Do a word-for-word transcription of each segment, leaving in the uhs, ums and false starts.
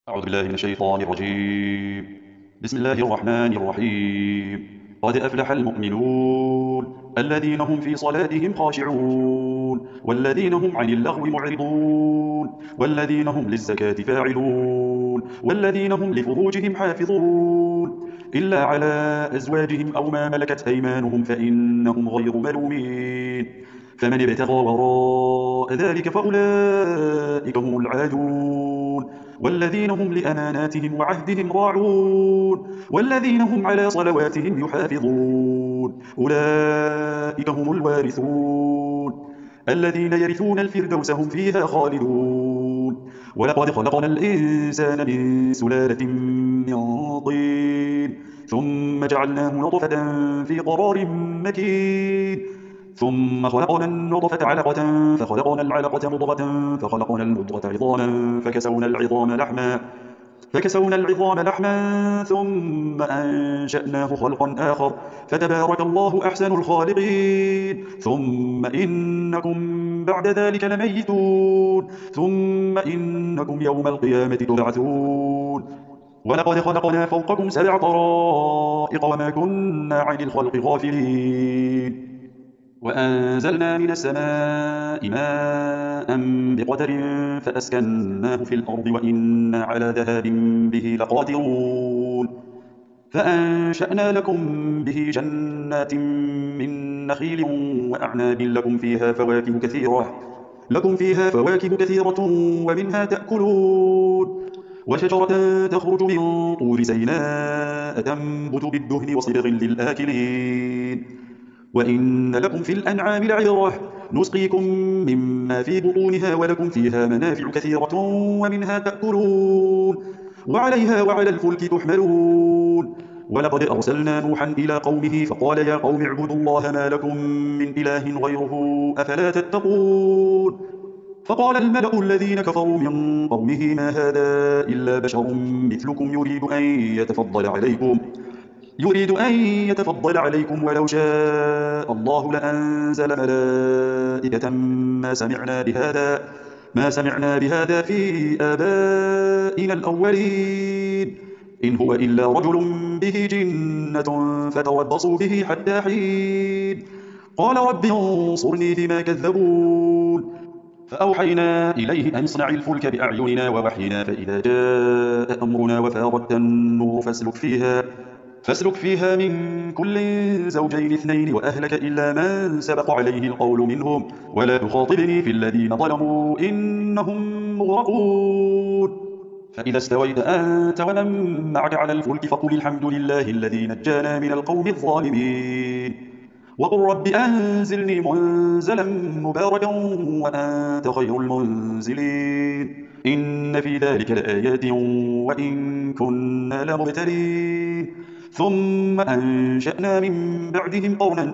أعوذ بالله من الشيطان الرجيم. بسم الله الرحمن الرحيم. قد أفلح المؤمنون الذين هم في صلاتهم خاشعون والذين هم عن اللغو معرضون والذين هم للزكاة فاعلون والذين هم لفروجهم حافظون إلا على أزواجهم أو ما ملكت أيمانهم فإنهم غير ملومين. فمن ابتغى وراء ذلك فأولئك هم العادون والذين هم لأماناتهم وعهدهم راعون والذين هم على صلواتهم يحافظون أولئك هم الوارثون الذين يرثون الفردوس هم فيها خالدون. ولقد خلقنا الإنسان من سلالة من طين ثم جعلناه نطفة في قرار مكين ثم خلقنا النطفة علقة فخلقنا العلقة مضغة فخلقنا المضغة عظاما فكسونا العظام لحما فكسونا العظام لحما ثم أنشأناه خلقا آخر فتبارك الله أحسن الخالقين. ثم إنكم بعد ذلك لميتون ثم إنكم يوم القيامة تبعثون. ولقد خلقنا فوقكم سبع طرائق وما كنا عن الخلق غافلين وأنزلنا من السماء ماء بقدر فأسكناه في الأرض وإنا على ذهاب به لقادرون. فأنشأنا لكم به جنات من نخيل وأعناب لكم فيها فواكه كثيرة لكم فيها فواكه كثيرة ومنها تأكلون وشجرة تخرج من طور سيناء تنبت بالدهن وصبغ للآكلين. وإن لكم في الأنعام لعبرة نسقيكم مما في بطونها ولكم فيها منافع كثيرة ومنها تأكلون وعليها وعلى الفلك تحملون. ولقد أرسلنا نوحا إلى قومه فقال يا قوم اعبدوا الله ما لكم من إله غيره أفلا تتقون. فقال الملأ الذين كفروا من قومه ما هذا إلا بشر مثلكم يريد أن يتفضل عليكم يريد أن يتفضل عليكم ولو شاء الله لأنزل ملائكة ما سمعنا بهذا ما سمعنا بهذا في آبائنا الأولين إن هو إلا رجل به جنة فتربصوا به حتى حين. قال رب انصرني بما كذبون. فأوحينا إليه أن اصنع الفلك بأعيننا ووحينا فإذا جاء أمرنا وفارت النور فاسلك فيها فاسلك فيها من كل زوجين اثنين وأهلك إلا من سبق عليه القول منهم ولا تخاطبني في الذين ظلموا إنهم مغرقون. فإذا استويت أنت ومن معك على الفلك فقل الحمد لله الذي نجانا من القوم الظالمين وقل رب أنزلني منزلا مباركا وأنت خير المنزلين إن في ذلك لآيات وإن كنا لمبتلين ثم أنشأنا من بعدهم قرنا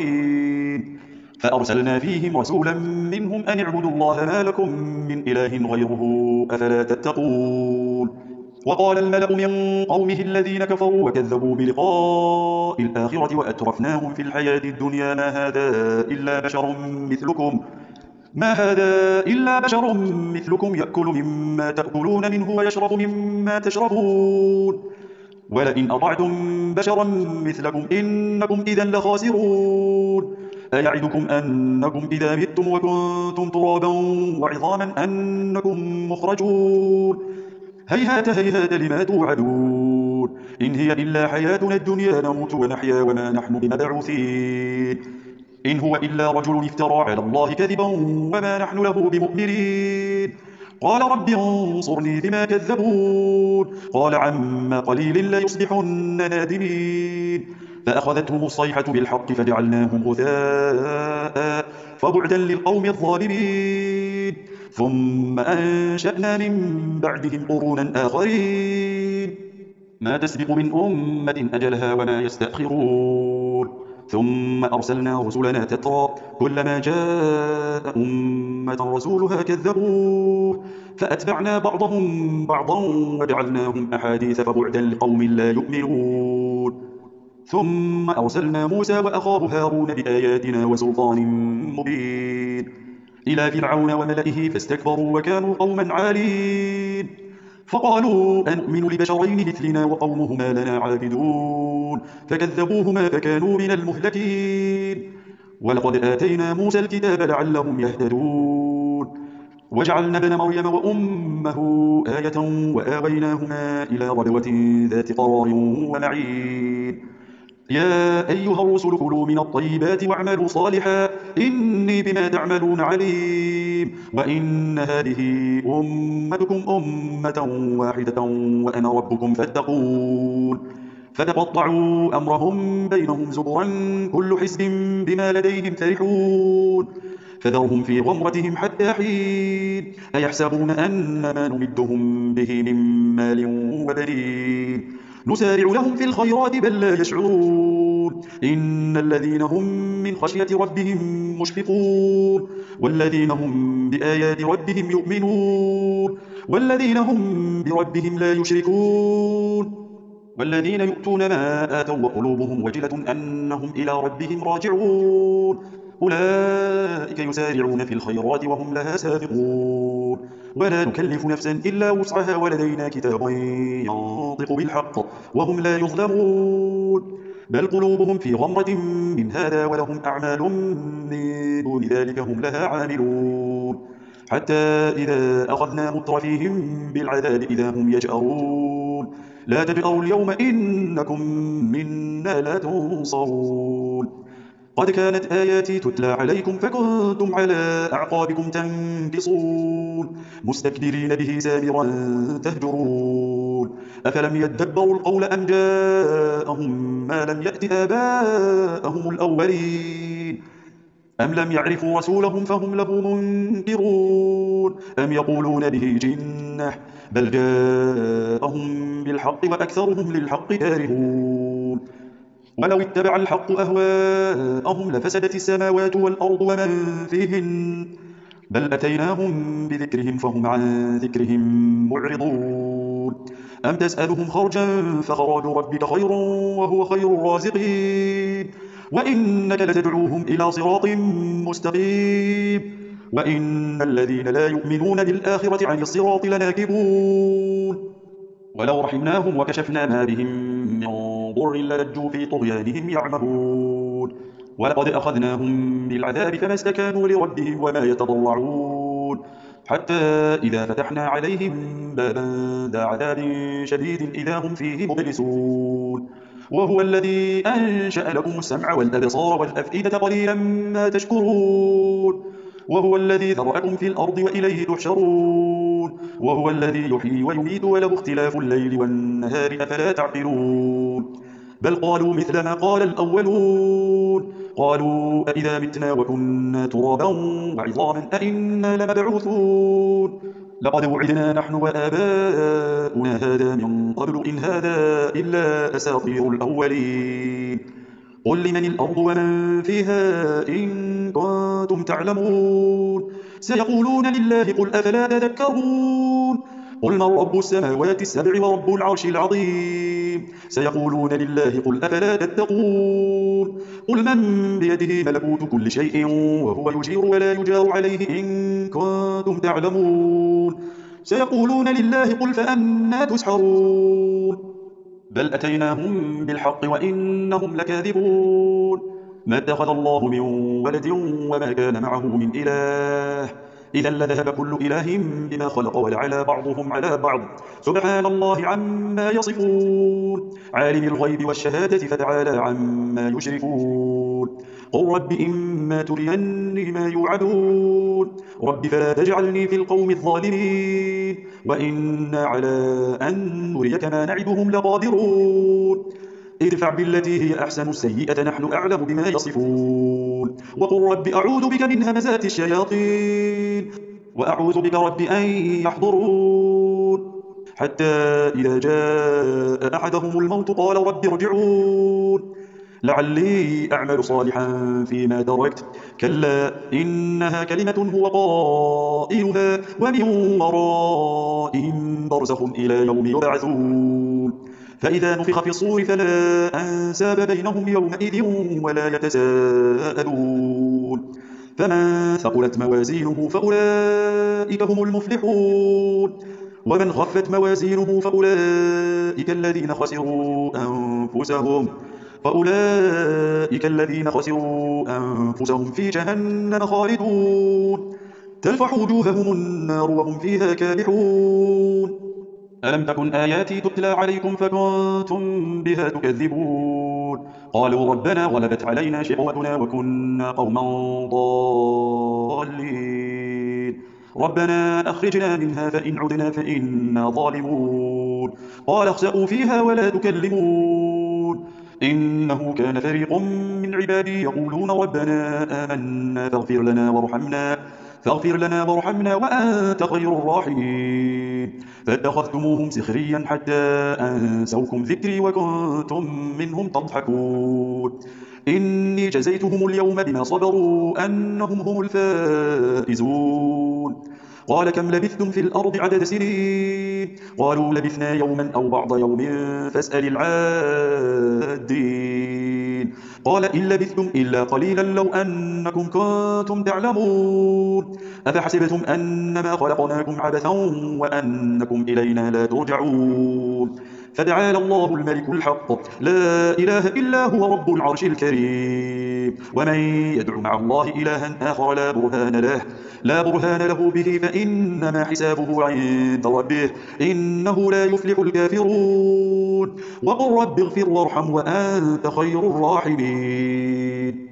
آخرين فأرسلنا فيهم رسولا منهم أن اعبدوا الله ما لكم من إله غيره أفلا تتقون. وقال الملأ من قومه الذين كفروا وكذبوا بلقاء الآخرة وأترفناهم في الحياة الدنيا ما هذا إلا بشر مثلكم ما هذا إلا بشر مثلكم يأكل مما تأكلون منه ويشرب مما تشربون ولئن أطعتم بشرا مثلكم إنكم إذا لخاسرون. أيعدكم أنكم إذا متم وكنتم ترابا وعظاما أنكم مخرجون هيهات هيهات لما توعدون إن هي إلا حياتنا الدنيا نموت ونحيا وما نحن بمبعوثين إن هو إلا رجل افترى على الله كذبا وما نحن له بمؤمنين. قال رب انصرني بما كذبون قال عما قليل ليصبحن نادمين. فأخذتهم الصيحة بالحق فجعلناهم غثاء فبعدا للقوم الظالمين. ثم أنشأنا من بعدهم قرونا آخرين ما تسبق من أمة أجلها وما يستأخرون ثم أرسلنا رسلنا تترى كلما جاء أمة رسولها كذبوه فأتبعنا بعضهم بعضا وجعلناهم أحاديث فبعدا لقوم لا يؤمنون. ثم أرسلنا موسى وأخاه هارون بآياتنا وسلطان مبين إلى فرعون وملئه فاستكبروا وكانوا قوما عالين فقالوا أنؤمن لبشرين مثلنا وقومهما لنا عابدون فكذبوهما فكانوا من المهلكين ولقد آتينا موسى الكتاب لعلهم يهتدون وجعلنا ابن مريم وأمه آية وآويناهما إلى ربوة ذات قرار ومعين يا أيها الرسل كلوا من الطيبات واعملوا صالحا إني بما تعملون عليم وإن هذه أمتكم أمة واحدة وأنا ربكم فاتقون فتقطعوا أمرهم بينهم زبرا كل حزب بما لديهم فرحون فذرهم في غمرتهم حتى حين أيحسبون أن ما نمدهم به من مال وبنين نسارع لهم في الخيرات بل لا يشعرون إن الذين هم من خشية ربهم مشفقون والذين هم بآيات ربهم يؤمنون والذين هم بربهم لا يشركون والذين يؤتون ما آتوا وقلوبهم وجلة أنهم إلى ربهم راجعون أولئك يسارعون في الخيرات وهم لها سابقون ولا نكلف نفسا إلا وسعها ولدينا كتاب ينطق بالحق وهم لا يظلمون بل قلوبهم في غمرة من هذا ولهم أعمال من دون ذلك هم لها عاملون حتى إذا أخذنا مترفيهم بالعذاب إذا هم يجأرون لا تجأروا اليوم إنكم منا لا تنصرون قد كانت آياتي تتلى عليكم فكنتم على أعقابكم تنكصون مستكبرين به سامرا تهجرون أفلم يدبروا القول أم جاءهم ما لم يأت آباءهم الأولين أم لم يعرفوا رسولهم فهم له منكرون أم يقولون به جنة بل جاءهم بالحق وأكثرهم للحق كارهون ولو اتبع الحق أهواءهم لفسدت السماوات والأرض ومن فيهن بل أتيناهم بذكرهم فهم عن ذكرهم معرضون أم تسألهم خرجا فخراج ربك خير وهو خير الرازقين وإنك لتدعوهم إلى صراط مستقيم وإن الذين لا يؤمنون بالآخرة عن الصراط لناكبون ولو رحمناهم وكشفنا ما بهم من ضر للجوا في طغيانهم يعمهون ولقد أخذناهم بالعذاب فما استكانوا لربهم وما يتضرعون حتى إذا فتحنا عليهم بابا ذا عذاب شديد إذا هم فيه مبلسون وهو الذي أنشأ لكم السمع والأبصار والأفئدة قليلا ما تشكرون وهو الذي ذرأكم في الأرض وإليه تحشرون وهو الذي يحيي ويميت وله اختلاف الليل والنهار أفلا تعقلون بل قالوا مثل ما قال الأولون قالوا أئذا متنا وكنا ترابا وعظاما أئنا لمبعوثون لقد وعدنا نحن وآباؤنا هذا من قبل إن هذا إلا أساطير الأولين قل لمن الأرض ومن فيها إن كنتم تعلمون سيقولون لله قل أفلا تذكرون قل من رب السماوات السبع ورب العرش العظيم سيقولون لله قل أفلا تتقون قل من بيده ملكوت كل شيء وهو يجير ولا يجار عليه إن كنتم تعلمون سيقولون لله قل فأنى تسحرون بل أتيناهم بالحق وإنهم لكاذبون ما اتخذ الله من ولد وما كان معه من إله إذا لذهب كل إله بما خلق ولعلى بعضهم على بعض سبحان الله عما يصفون عالم الغيب والشهادة فتعالى عما يشركون قل رب إما تريني ما يوعدون رب فلا تجعلني في القوم الظالمين وإنا على أن نريك ما نعدهم لقادرون ادفع بالتي هي أحسن السيئة نحن أعلم بما يصفون وقل رب أعوذ بك من همزات الشياطين وأعوذ بك رب أن يحضرون حتى إذا جاء أحدهم الموت قال رب ارجعون لعلي أعمل صالحا فيما تركت كلا إنها كلمة هو قائلها ومن ورائهم برزخ إلى يوم يبعثون فإذا نفخ في الصور فلا أنساب بينهم يومئذ ولا يتساءلون فمن ثقلت موازينه فأولئك هم المفلحون ومن خفت موازينه فأولئك الذين خسروا أنفسهم فأولئك الذين خسروا أنفسهم في جهنم خالدون تلفح وجوههم النار وهم فيها كالحون ألم تكن آياتي تتلى عليكم فكنتم بها تكذبون قالوا ربنا غلبت علينا شقوتنا وكنا قوما ضالين ربنا أخرجنا منها فإن عدنا فإنا ظالمون قال اخسئوا فيها ولا تكلمون إنه كان فريق من عبادي يقولون ربنا آمنا فاغفر لنا وارحمنا فاغفر لنا وارحمنا وأنت خير الراحمين فاتخذتموهم سخريا حتى أنسوكم ذكري وكنتم منهم تضحكون إني جزيتهم اليوم بما صبروا أنهم هم الفائزون قال كم لبثتم في الأرض عدد سنين قالوا لبثنا يوما أو بعض يوم فاسأل العادين قال إن لبثتم إلا قليلا لو أنكم كنتم تعلمون أفحسبتم أنما خلقناكم عبثا وأنكم إلينا لا ترجعون فتعالى الله الملك الحق لا إله إلا هو رب العرش الكريم ومن يدع مع الله إلها آخر لا برهان له لا برهان له به فإنما حسابه عند ربه إنه لا يفلح الكافرون وقل رب اغفر وارحم وأنت خير الراحمين